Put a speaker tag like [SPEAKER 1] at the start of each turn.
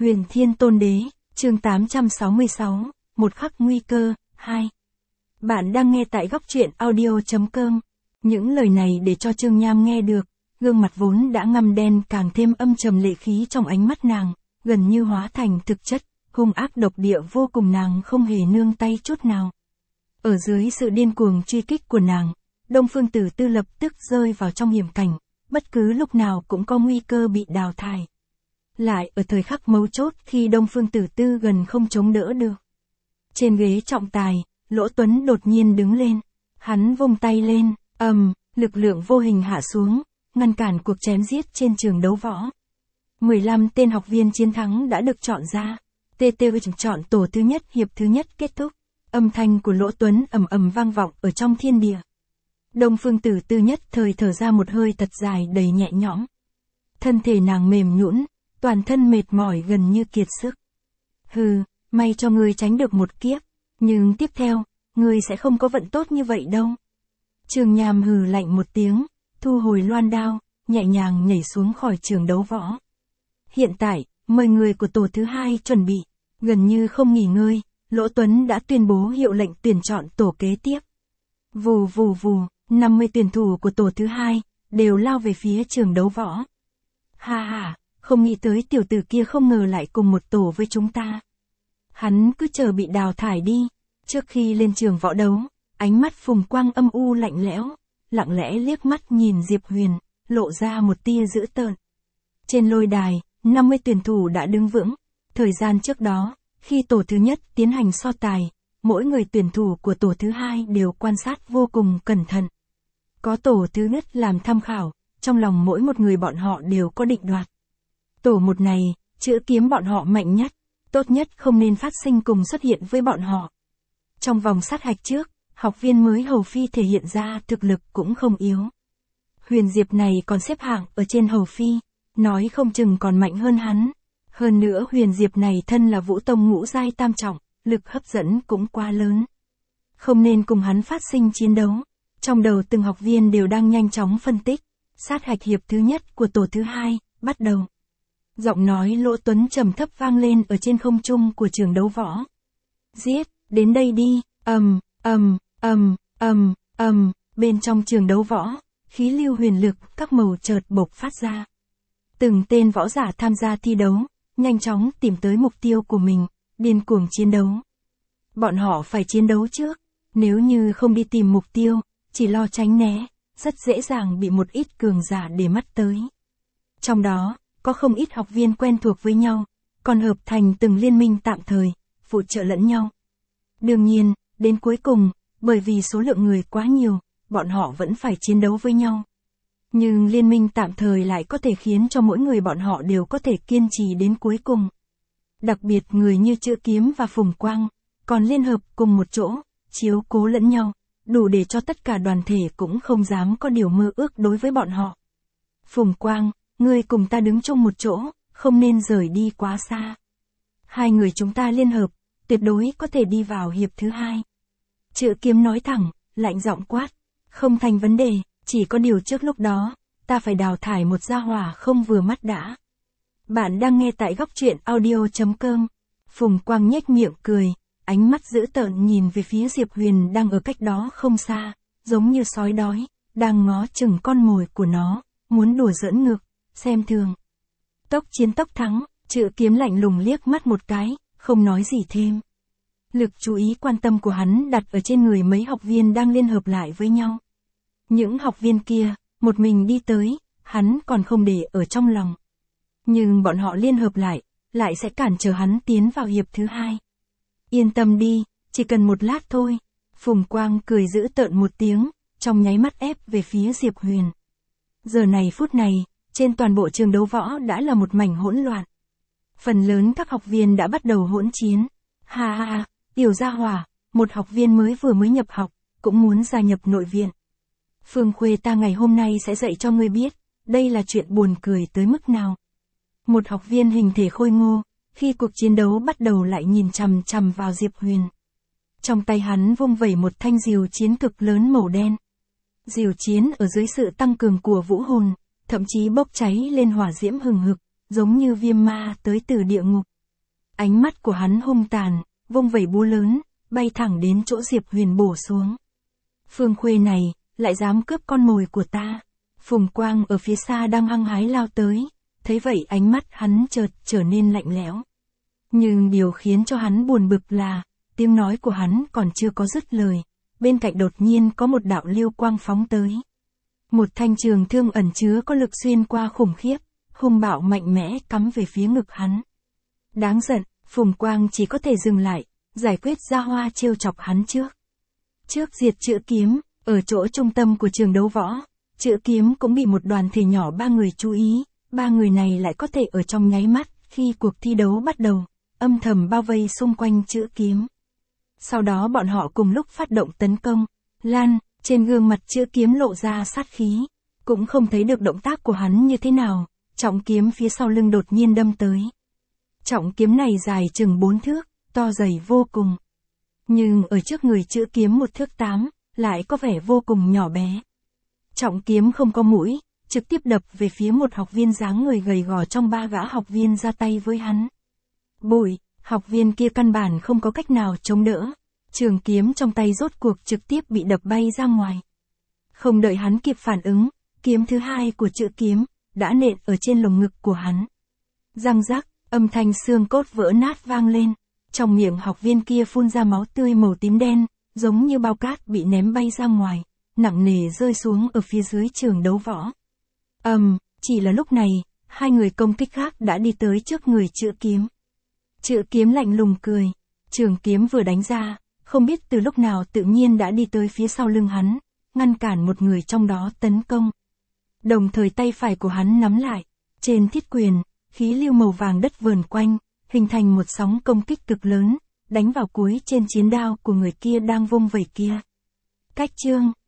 [SPEAKER 1] Huyền Thiên Tôn Đế, chương 866, một khắc nguy cơ, 2. Bạn đang nghe tại góc truyện audio.com. Những lời này để cho Trương Nham nghe được, gương mặt vốn đã ngăm đen càng thêm âm trầm lệ khí trong ánh mắt nàng, gần như hóa thành thực chất, hung ác độc địa vô cùng, nàng không hề nương tay chút nào. Ở dưới sự điên cuồng truy kích của nàng, Đông Phương Tử Tư lập tức rơi vào trong hiểm cảnh, bất cứ lúc nào cũng có nguy cơ bị đào thải. Lại ở thời khắc mấu chốt khi Đông Phương Tử Tư gần không chống đỡ được. Trên ghế trọng tài, Lỗ Tuấn đột nhiên đứng lên. Hắn vung tay lên, lực lượng vô hình hạ xuống, ngăn cản cuộc chém giết trên trường đấu võ. 15 tên học viên chiến thắng đã được chọn ra. TTV chọn tổ thứ nhất, hiệp thứ nhất kết thúc. Âm thanh của Lỗ Tuấn ầm ầm vang vọng ở trong thiên địa. Đông Phương Tử Tư nhất thời thở ra một hơi thật dài đầy nhẹ nhõm. Thân thể nàng mềm nhũn, toàn thân mệt mỏi gần như kiệt sức. Hừ, may cho ngươi tránh được một kiếp, nhưng tiếp theo, ngươi sẽ không có vận tốt như vậy đâu. Trương Nham hừ lạnh một tiếng, thu hồi loan đao, nhẹ nhàng nhảy xuống khỏi trường đấu võ. Hiện tại, mời người của tổ thứ hai chuẩn bị, gần như không nghỉ ngơi, Lỗ Tuấn đã tuyên bố hiệu lệnh tuyển chọn tổ kế tiếp. Vù vù vù, 50 tuyển thủ của tổ thứ hai đều lao về phía trường đấu võ. Ha ha, không nghĩ tới tiểu tử kia không ngờ lại cùng một tổ với chúng ta. Hắn cứ chờ bị đào thải đi. Trước khi lên trường võ đấu, ánh mắt Phùng Quang âm u lạnh lẽo, lặng lẽ liếc mắt nhìn Diệp Huyền, lộ ra một tia dữ tợn. Trên lôi đài, 50 tuyển thủ đã đứng vững. Thời gian trước đó, khi tổ thứ nhất tiến hành so tài, mỗi người tuyển thủ của tổ thứ hai đều quan sát vô cùng cẩn thận. Có tổ thứ nhất làm tham khảo, trong lòng mỗi một người bọn họ đều có định đoạt. Tổ một này, chữ kiếm bọn họ mạnh nhất, tốt nhất không nên phát sinh cùng xuất hiện với bọn họ. Trong vòng sát hạch trước, học viên mới Hầu Phi thể hiện ra thực lực cũng không yếu. Huyền Diệp này còn xếp hạng ở trên Hầu Phi, nói không chừng còn mạnh hơn hắn. Hơn nữa Huyền Diệp này thân là Vũ Tông ngũ giai tam trọng, lực hấp dẫn cũng quá lớn. Không nên cùng hắn phát sinh chiến đấu. Trong đầu từng học viên đều đang nhanh chóng phân tích. Sát hạch hiệp thứ nhất của tổ thứ hai, bắt đầu. Giọng nói Lỗ Tuấn trầm thấp vang lên ở trên không trung của trường đấu võ. Giết, đến đây đi, bên trong trường đấu võ, khí lưu huyền lực các màu chợt bộc phát ra. Từng tên võ giả tham gia thi đấu, nhanh chóng tìm tới mục tiêu của mình, điên cuồng chiến đấu. Bọn họ phải chiến đấu trước, nếu như không đi tìm mục tiêu, chỉ lo tránh né, rất dễ dàng bị một ít cường giả để mắt tới. Trong đó, có không ít học viên quen thuộc với nhau, còn hợp thành từng liên minh tạm thời, phụ trợ lẫn nhau. Đương nhiên, đến cuối cùng, bởi vì số lượng người quá nhiều, bọn họ vẫn phải chiến đấu với nhau. Nhưng liên minh tạm thời lại có thể khiến cho mỗi người bọn họ đều có thể kiên trì đến cuối cùng. Đặc biệt người như Chữ Kiếm và Phùng Quang, còn liên hợp cùng một chỗ, chiếu cố lẫn nhau, đủ để cho tất cả đoàn thể cũng không dám có điều mơ ước đối với bọn họ. Phùng Quang, ngươi cùng ta đứng chung một chỗ, không nên rời đi quá xa. Hai người chúng ta liên hợp, tuyệt đối có thể đi vào hiệp thứ hai. Chữ Kiếm nói thẳng, lạnh giọng quát, không thành vấn đề, chỉ có điều trước lúc đó, ta phải đào thải một gia hỏa không vừa mắt đã. Bạn đang nghe tại góc truyện audio.com. Phùng Quang nhếch miệng cười, ánh mắt dữ tợn nhìn về phía Diệp Huyền đang ở cách đó không xa, giống như sói đói, đang ngó chừng con mồi của nó, muốn đùa giỡn ngược, xem thường. Tốc chiến tốc thắng, Chữ Kiếm lạnh lùng liếc mắt một cái, không nói gì thêm. Lực chú ý quan tâm của hắn đặt ở trên người mấy học viên đang liên hợp lại với nhau. Những học viên kia, một mình đi tới, hắn còn không để ở trong lòng. Nhưng bọn họ liên hợp lại sẽ cản trở hắn tiến vào hiệp thứ hai. Yên tâm đi, chỉ cần một lát thôi. Phùng Quang cười giễu tợn một tiếng, trong nháy mắt ép về phía Diệp Huyền. Giờ này phút này, trên toàn bộ trường đấu võ đã là một mảnh hỗn loạn. Phần lớn các học viên đã bắt đầu hỗn chiến. Ha ha, tiểu gia hỏa, một học viên mới nhập học, cũng muốn gia nhập nội viện. Phương Khuê ta ngày hôm nay sẽ dạy cho ngươi biết, đây là chuyện buồn cười tới mức nào. Một học viên hình thể khôi ngô, khi cuộc chiến đấu bắt đầu lại nhìn chằm chằm vào Diệp Huyền. Trong tay hắn vung vẩy một thanh diều chiến cực lớn màu đen. Diều chiến ở dưới sự tăng cường của vũ hồn, thậm chí bốc cháy lên hỏa diễm hừng hực, giống như viêm ma tới từ địa ngục. Ánh mắt của hắn hung tàn, vung vẩy búa lớn, bay thẳng đến chỗ Diệp Huyền bổ xuống. Phương Khuê này, lại dám cướp con mồi của ta. Phùng Quang ở phía xa đang hăng hái lao tới, thấy vậy ánh mắt hắn chợt trở nên lạnh lẽo. Nhưng điều khiến cho hắn buồn bực là, tiếng nói của hắn còn chưa có dứt lời, bên cạnh đột nhiên có một đạo lưu quang phóng tới. Một thanh trường thương ẩn chứa có lực xuyên qua khủng khiếp, hung bạo mạnh mẽ cắm về phía ngực hắn. Đáng giận, Phùng Quang chỉ có thể dừng lại, giải quyết Gia Hoa trêu chọc hắn trước. Trước diệt Chữ Kiếm, ở chỗ trung tâm của trường đấu võ, Chữ Kiếm cũng bị một đoàn thể nhỏ 3 người chú ý, 3 người này lại có thể ở trong nháy mắt, khi cuộc thi đấu bắt đầu, âm thầm bao vây xung quanh Chữ Kiếm. Sau đó bọn họ cùng lúc phát động tấn công. Lan, trên gương mặt Chữ Kiếm lộ ra sát khí, cũng không thấy được động tác của hắn như thế nào, trọng kiếm phía sau lưng đột nhiên đâm tới. Trọng kiếm này dài chừng 4 thước, to dày vô cùng. Nhưng ở trước người Chữ Kiếm 1 thước 8, lại có vẻ vô cùng nhỏ bé. Trọng kiếm không có mũi, trực tiếp đập về phía một học viên dáng người gầy gò trong 3 gã học viên ra tay với hắn. Bụi, học viên kia căn bản không có cách nào chống đỡ. Trường kiếm trong tay rốt cuộc trực tiếp bị đập bay ra ngoài. Không đợi hắn kịp phản ứng, kiếm thứ 2 của Chữ Kiếm đã nện ở trên lồng ngực của hắn. Răng rắc, âm thanh xương cốt vỡ nát vang lên. Trong miệng học viên kia phun ra máu tươi màu tím đen, giống như bao cát bị ném bay ra ngoài, nặng nề rơi xuống ở phía dưới trường đấu võ. Chỉ là lúc này, 2 người công kích khác đã đi tới trước người Chữ Kiếm. Chữ Kiếm lạnh lùng cười, trường kiếm vừa đánh ra, không biết từ lúc nào tự nhiên đã đi tới phía sau lưng hắn, ngăn cản một người trong đó tấn công. Đồng thời tay phải của hắn nắm lại, trên thiết quyền, khí lưu màu vàng đất vờn quanh, hình thành một sóng công kích cực lớn, đánh vào cuối trên chiến đao của người kia đang vung vẩy kia. Cách chương